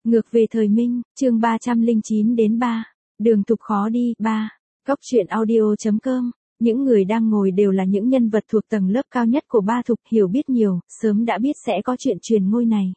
Ngược về thời Minh, chương 309 đến 3. Đường tục khó đi, 3. Góc truyện audio.com. Những người đang ngồi đều là những nhân vật thuộc tầng lớp cao nhất của Ba Thục, hiểu biết nhiều, sớm đã biết sẽ có chuyện truyền ngôi này.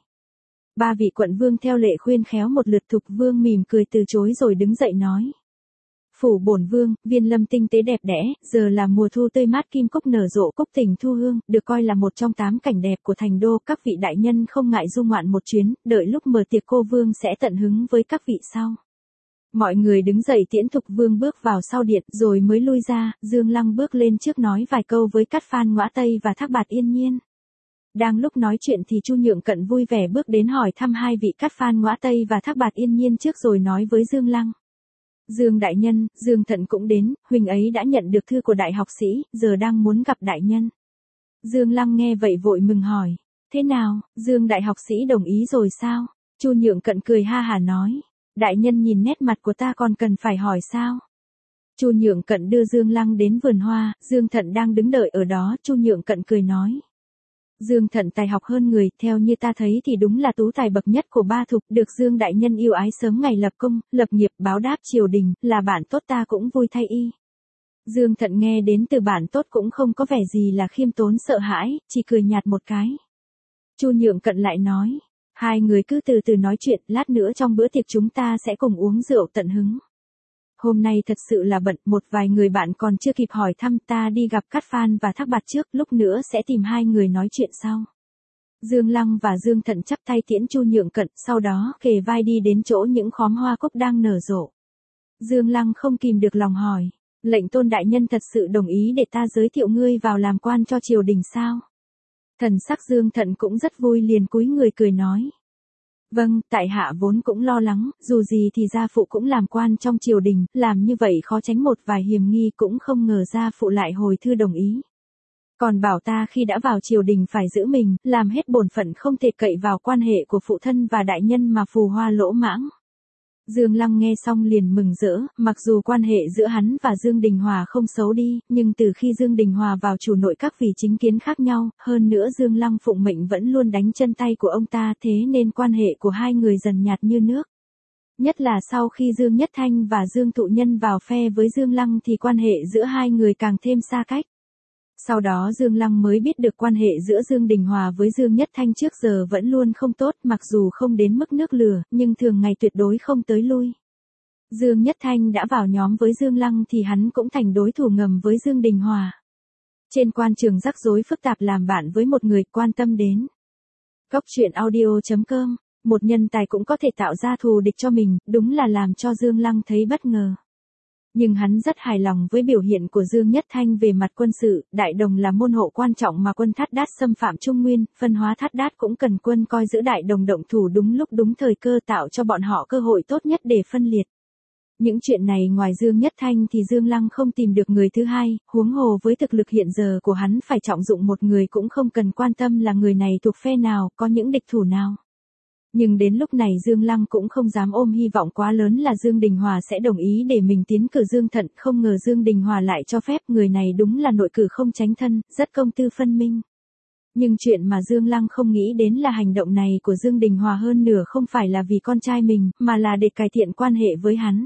Ba vị quận vương theo lệ khuyên khéo một lượt. Thục vương mỉm cười từ chối rồi đứng dậy nói. Phủ bổn vương, viên lâm tinh tế đẹp đẽ, giờ là mùa thu tươi mát, kim cúc nở rộ, cúc tình thu hương, được coi là một trong 8 cảnh đẹp của thành đô. Các vị đại nhân không ngại du ngoạn một chuyến, đợi lúc mở tiệc cô vương sẽ tận hứng với các vị sau. Mọi người đứng dậy tiễn Thục vương bước vào sau điện rồi mới lui ra. Dương Lăng bước lên trước nói vài câu với Cát Phan Ngõa Tây và Thác Bạt Yên Nhiên. Đang lúc nói chuyện thì Chu Nhượng Cận vui vẻ bước đến hỏi thăm hai vị Cát Phan Ngõa Tây và Thác Bạt Yên Nhiên trước rồi nói với Dương Lăng. Dương đại nhân, Dương Thận cũng đến, huynh ấy đã nhận được thư của đại học sĩ, giờ đang muốn gặp đại nhân. Dương Lăng nghe vậy vội mừng hỏi, thế nào, Dương đại học sĩ đồng ý rồi sao? Chu Nhượng Cận cười ha hả nói, đại nhân nhìn nét mặt của ta còn cần phải hỏi sao? Chu Nhượng Cận đưa Dương Lăng đến vườn hoa, Dương Thận đang đứng đợi ở đó. Chu Nhượng Cận cười nói. Dương Thận tài học hơn người, theo như ta thấy thì đúng là tú tài bậc nhất của Ba Thục, được Dương đại nhân yêu ái sớm ngày lập công, lập nghiệp, báo đáp triều đình, là bạn tốt ta cũng vui thay y. Dương Thận nghe đến từ bạn tốt cũng không có vẻ gì là khiêm tốn sợ hãi, chỉ cười nhạt một cái. Chu Nhượng Cận lại nói, hai người cứ từ từ nói chuyện, lát nữa trong bữa tiệc chúng ta sẽ cùng uống rượu tận hứng. Hôm nay thật sự là bận, một vài người bạn còn chưa kịp hỏi thăm, ta đi gặp Cát Phan và Thác Bạt trước, lúc nữa sẽ tìm hai người nói chuyện sau. Dương Lăng và Dương Thận chắp tay tiễn Chu Nhượng Cận, sau đó kề vai đi đến chỗ những khóm hoa cúc đang nở rộ. Dương Lăng không kìm được lòng hỏi, lệnh tôn đại nhân thật sự đồng ý để ta giới thiệu ngươi vào làm quan cho triều đình sao? Thần sắc Dương Thận cũng rất vui, liền cúi người cười nói. Vâng, tại hạ vốn cũng lo lắng, dù gì thì gia phụ cũng làm quan trong triều đình, làm như vậy khó tránh một vài hiềm nghi, cũng không ngờ gia phụ lại hồi thư đồng ý. Còn bảo ta khi đã vào triều đình phải giữ mình, làm hết bổn phận, không thể cậy vào quan hệ của phụ thân và đại nhân mà phù hoa lỗ mãng. Dương Lăng nghe xong liền mừng rỡ, mặc dù quan hệ giữa hắn và Dương Đình Hòa không xấu đi, nhưng từ khi Dương Đình Hòa vào chủ nội các vì chính kiến khác nhau, hơn nữa Dương Lăng phụng mệnh vẫn luôn đánh chân tay của ông ta, thế nên quan hệ của hai người dần nhạt như nước. Nhất là sau khi Dương Nhất Thanh và Dương Thụ Nhân vào phe với Dương Lăng thì quan hệ giữa hai người càng thêm xa cách. Sau đó Dương Lăng mới biết được quan hệ giữa Dương Đình Hòa với Dương Nhất Thanh trước giờ vẫn luôn không tốt, mặc dù không đến mức nước lửa, nhưng thường ngày tuyệt đối không tới lui. Dương Nhất Thanh đã vào nhóm với Dương Lăng thì hắn cũng thành đối thủ ngầm với Dương Đình Hòa. Trên quan trường rắc rối phức tạp, làm bạn với một người quan tâm đến. Góc truyện audio.com, một nhân tài cũng có thể tạo ra thù địch cho mình, đúng là làm cho Dương Lăng thấy bất ngờ. Nhưng hắn rất hài lòng với biểu hiện của Dương Nhất Thanh về mặt quân sự. Đại Đồng là môn hộ quan trọng mà quân Thát Đát xâm phạm Trung Nguyên, phân hóa Thát Đát cũng cần quân coi giữ Đại Đồng động thủ đúng lúc đúng thời cơ, tạo cho bọn họ cơ hội tốt nhất để phân liệt. Những chuyện này ngoài Dương Nhất Thanh thì Dương Lăng không tìm được người thứ hai, huống hồ với thực lực hiện giờ của hắn phải trọng dụng một người cũng không cần quan tâm là người này thuộc phe nào, có những địch thủ nào. Nhưng đến lúc này Dương Lăng cũng không dám ôm hy vọng quá lớn là Dương Đình Hòa sẽ đồng ý để mình tiến cử Dương Thận, không ngờ Dương Đình Hòa lại cho phép. Người này đúng là nội cử không tránh thân, rất công tư phân minh. Nhưng chuyện mà Dương Lăng không nghĩ đến là hành động này của Dương Đình Hòa hơn nửa không phải là vì con trai mình, mà là để cải thiện quan hệ với hắn.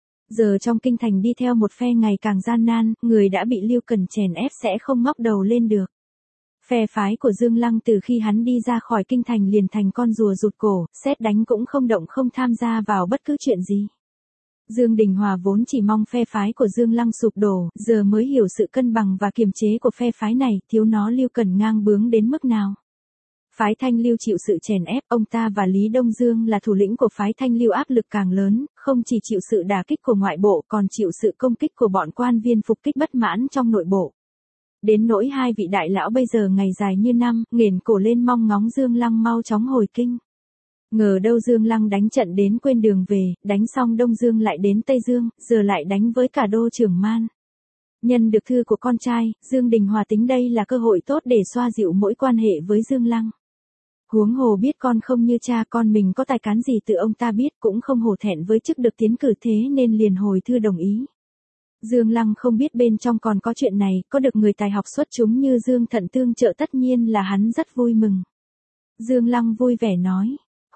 Giờ trong kinh thành đi theo một phe ngày càng gian nan, người đã bị Lưu Cần chèn ép sẽ không ngóc đầu lên được. Phe phái của Dương Lăng từ khi hắn đi ra khỏi kinh thành liền thành con rùa rụt cổ, sét đánh cũng không động, không tham gia vào bất cứ chuyện gì. Dương Đình Hòa vốn chỉ mong phe phái của Dương Lăng sụp đổ, giờ mới hiểu sự cân bằng và kiềm chế của phe phái này, thiếu nó Lưu Cần ngang bướng đến mức nào. Phái Thanh Lưu chịu sự chèn ép, ông ta và Lý Đông Dương là thủ lĩnh của phái Thanh Lưu áp lực càng lớn, không chỉ chịu sự đả kích của ngoại bộ còn chịu sự công kích của bọn quan viên phục kích bất mãn trong nội bộ. Đến nỗi hai vị đại lão bây giờ ngày dài như năm, nghển cổ lên mong ngóng Dương Lăng mau chóng hồi kinh. Ngờ đâu Dương Lăng đánh trận đến quên đường về, đánh xong Đông Dương lại đến Tây Dương, giờ lại đánh với cả đô trưởng Man. Nhân được thư của con trai, Dương Đình Hòa tính đây là cơ hội tốt để xoa dịu mỗi quan hệ với Dương Lăng. Huống hồ biết con không như cha, con mình có tài cán gì tự ông ta biết, cũng không hổ thẹn với chức được tiến cử, thế nên liền hồi thư đồng ý. Dương Lăng không biết bên trong còn có chuyện này, có được người tài học xuất chúng như Dương Thận tương trợ tất nhiên là hắn rất vui mừng. Dương Lăng vui vẻ nói,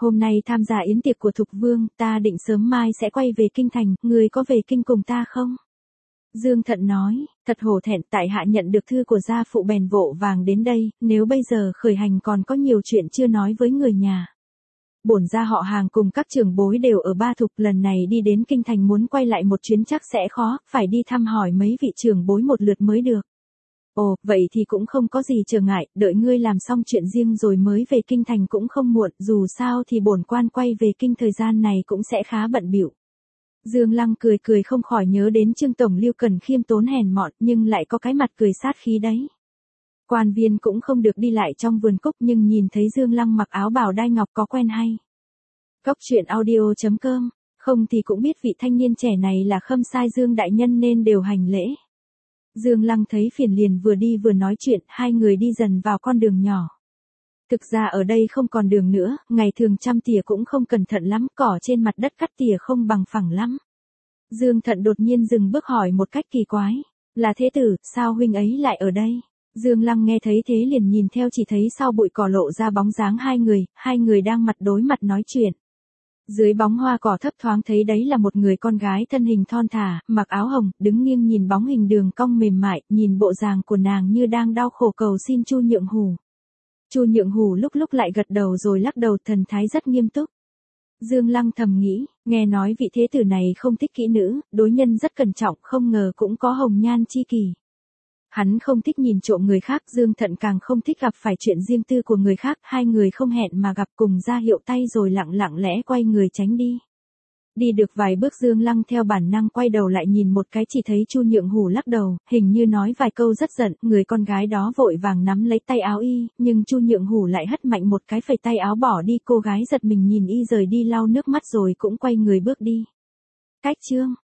Hôm nay tham gia yến tiệc của Thục Vương, ta định sớm mai sẽ quay về kinh thành, người có về kinh cùng ta không? Dương Thận nói, thật hổ thẹn, tại hạ nhận được thư của gia phụ bèn vội vàng đến đây, nếu bây giờ khởi hành còn có nhiều chuyện chưa nói với người nhà. Bổn gia họ Hàng cùng các trưởng bối đều ở Ba Thục, lần này đi đến kinh thành muốn quay lại một chuyến chắc sẽ khó, phải đi thăm hỏi mấy vị trưởng bối một lượt mới được. Ồ, vậy thì cũng không có gì trở ngại, đợi ngươi làm xong chuyện riêng rồi mới về kinh thành cũng không muộn, dù sao thì bổn quan quay về kinh thời gian này cũng sẽ khá bận bịu. Dương Lăng cười cười không khỏi nhớ đến Trương Tổng Lưu Cần khiêm tốn hèn mọn nhưng lại có cái mặt cười sát khí đấy. Quan viên cũng không được đi lại trong vườn cúc nhưng nhìn thấy Dương Lăng mặc áo bào đai ngọc có quen hay. Cốc truyện audio.com, không thì cũng biết vị thanh niên trẻ này là Khâm Sai Dương đại nhân nên đều hành lễ. Dương Lăng thấy phiền liền vừa đi vừa nói chuyện, hai người đi dần vào con đường nhỏ. Thực ra ở đây không còn đường nữa, ngày thường chăm tỉa cũng không cẩn thận lắm, cỏ trên mặt đất cắt tỉa không bằng phẳng lắm. Dương Thận đột nhiên dừng bước hỏi một cách kỳ quái, là thế tử, sao huynh ấy lại ở đây? Dương Lăng nghe thấy thế liền nhìn theo, chỉ thấy sau bụi cỏ lộ ra bóng dáng hai người đang mặt đối mặt nói chuyện. Dưới bóng hoa cỏ thấp thoáng thấy đấy là một người con gái thân hình thon thả, mặc áo hồng, đứng nghiêng nhìn bóng hình đường cong mềm mại, nhìn bộ dạng của nàng như đang đau khổ cầu xin Chu Nhượng Hủ. Chu Nhượng Hủ lúc lại gật đầu rồi lắc đầu, thần thái rất nghiêm túc. Dương Lăng thầm nghĩ, nghe nói vị thế tử này không thích kỹ nữ, đối nhân rất cẩn trọng, không ngờ cũng có hồng nhan chi kỷ. Hắn không thích nhìn trộm người khác, Dương Thận càng không thích gặp phải chuyện riêng tư của người khác, hai người không hẹn mà gặp cùng ra hiệu tay rồi lặng lẽ quay người tránh đi. Đi được vài bước Dương Lăng theo bản năng quay đầu lại nhìn một cái, chỉ thấy Chu Nhượng Hủ lắc đầu, hình như nói vài câu rất giận, người con gái đó vội vàng nắm lấy tay áo y, nhưng Chu Nhượng Hủ lại hất mạnh một cái phẩy tay áo bỏ đi, cô gái giật mình nhìn y rời đi lau nước mắt rồi cũng quay người bước đi. Cách chương